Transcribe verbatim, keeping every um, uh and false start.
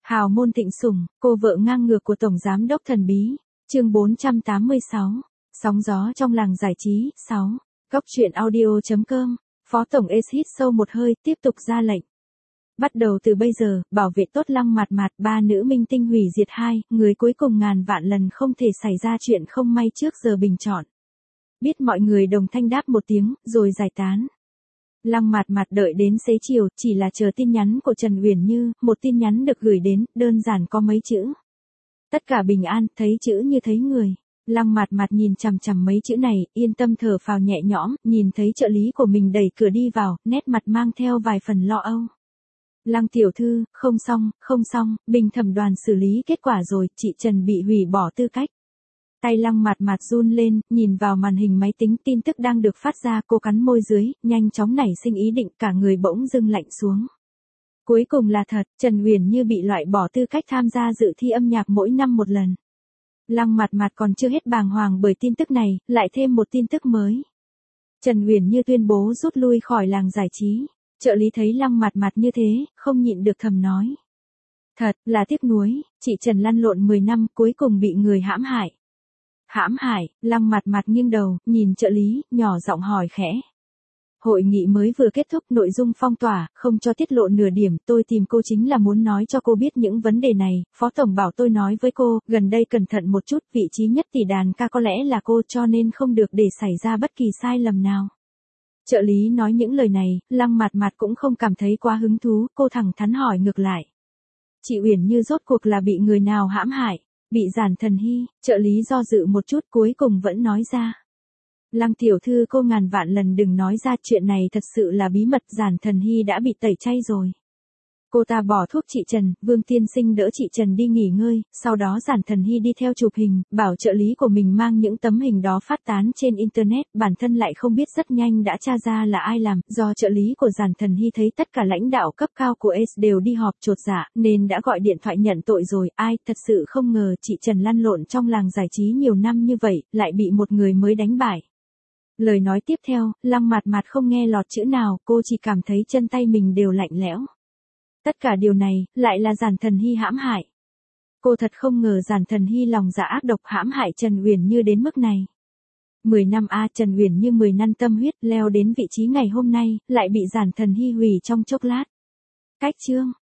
Hào môn thịnh sủng, cô vợ ngang ngược của Tổng Giám đốc thần bí. Chương bốn trăm tám mươi sáu. Sóng gió trong làng giải trí. sáu. Góc truyện audio.com. Phó Tổng Ace hít sâu một hơi, tiếp tục ra lệnh. Bắt đầu từ bây giờ, bảo vệ tốt Lăng Mạt Mạt, ba nữ minh tinh hủy diệt hai, người cuối cùng ngàn vạn lần không thể xảy ra chuyện không may trước giờ bình chọn. Biết mọi người đồng thanh đáp một tiếng, rồi giải tán. Lăng Mạt Mạt đợi đến xế chiều, chỉ là chờ tin nhắn của Trần Uyển Như, một tin nhắn được gửi đến, đơn giản có mấy chữ. Tất cả bình an, thấy chữ như thấy người. Lăng Mạt Mạt nhìn chằm chằm mấy chữ này, yên tâm thở phào nhẹ nhõm, nhìn thấy trợ lý của mình đẩy cửa đi vào, nét mặt mang theo vài phần lo âu. Lăng tiểu thư, không xong, không xong, bình thẩm đoàn xử lý kết quả rồi, chị Trần bị hủy bỏ tư cách. Tay Lăng Mạt Mạt run lên, nhìn vào màn hình máy tính, tin tức đang được phát ra, cô cắn môi dưới, nhanh chóng nảy sinh ý định, cả người bỗng dưng lạnh xuống. Cuối cùng là thật, Trần Uyển Như bị loại bỏ tư cách tham gia dự thi âm nhạc mỗi năm một lần. Lăng Mạt Mạt còn chưa hết bàng hoàng bởi tin tức này, lại thêm một tin tức mới. Trần Uyển Như tuyên bố rút lui khỏi làng giải trí. Trợ lý thấy Lăng Mạt Mạt như thế, không nhịn được thầm nói. Thật là tiếc nuối, chị Trần lăn lộn mười năm cuối cùng bị người hãm hại. Hãm hại, Lăng Mạt Mạt nghiêng đầu, nhìn trợ lý, nhỏ giọng hỏi khẽ. Hội nghị mới vừa kết thúc, nội dung phong tỏa, không cho tiết lộ nửa điểm, tôi tìm cô chính là muốn nói cho cô biết những vấn đề này, Phó Tổng bảo tôi nói với cô, gần đây cẩn thận một chút, vị trí nhất tỷ đàn ca có lẽ là cô, cho nên không được để xảy ra bất kỳ sai lầm nào. Trợ lý nói những lời này, Lăng Mạt Mạt cũng không cảm thấy quá hứng thú, cô thẳng thắn hỏi ngược lại. Chị Uyển Như rốt cuộc là bị người nào hãm hại? Bị Giản Thần Hy. Trợ lý do dự một chút, cuối cùng vẫn nói ra. Lăng tiểu thư, cô ngàn vạn lần đừng nói ra, chuyện này thật sự là bí mật, Giản Thần Hy đã bị tẩy chay rồi. Cô ta bỏ thuốc chị Trần, Vương tiên sinh đỡ chị Trần đi nghỉ ngơi, sau đó Giản Thần Hy đi theo chụp hình, bảo trợ lý của mình mang những tấm hình đó phát tán trên internet, bản thân lại không biết, rất nhanh đã tra ra là ai làm, do trợ lý của Giản Thần Hy thấy tất cả lãnh đạo cấp cao của Ace đều đi họp chột dạ, nên đã gọi điện thoại nhận tội rồi, ai, thật sự không ngờ chị Trần lăn lộn trong làng giải trí nhiều năm như vậy, lại bị một người mới đánh bại. Lời nói tiếp theo, Lăng Mạt Mạt không nghe lọt chữ nào, cô chỉ cảm thấy chân tay mình đều lạnh lẽo. Tất cả điều này, lại là Giản Thần Hy hãm hại. Cô thật không ngờ Giản Thần Hy lòng dạ ác độc hãm hại Trần Uyển Như đến mức này. mười năm a, Trần Uyển Như mười năm tâm huyết leo đến vị trí ngày hôm nay, lại bị Giản Thần Hy hủy trong chốc lát. Cách chương.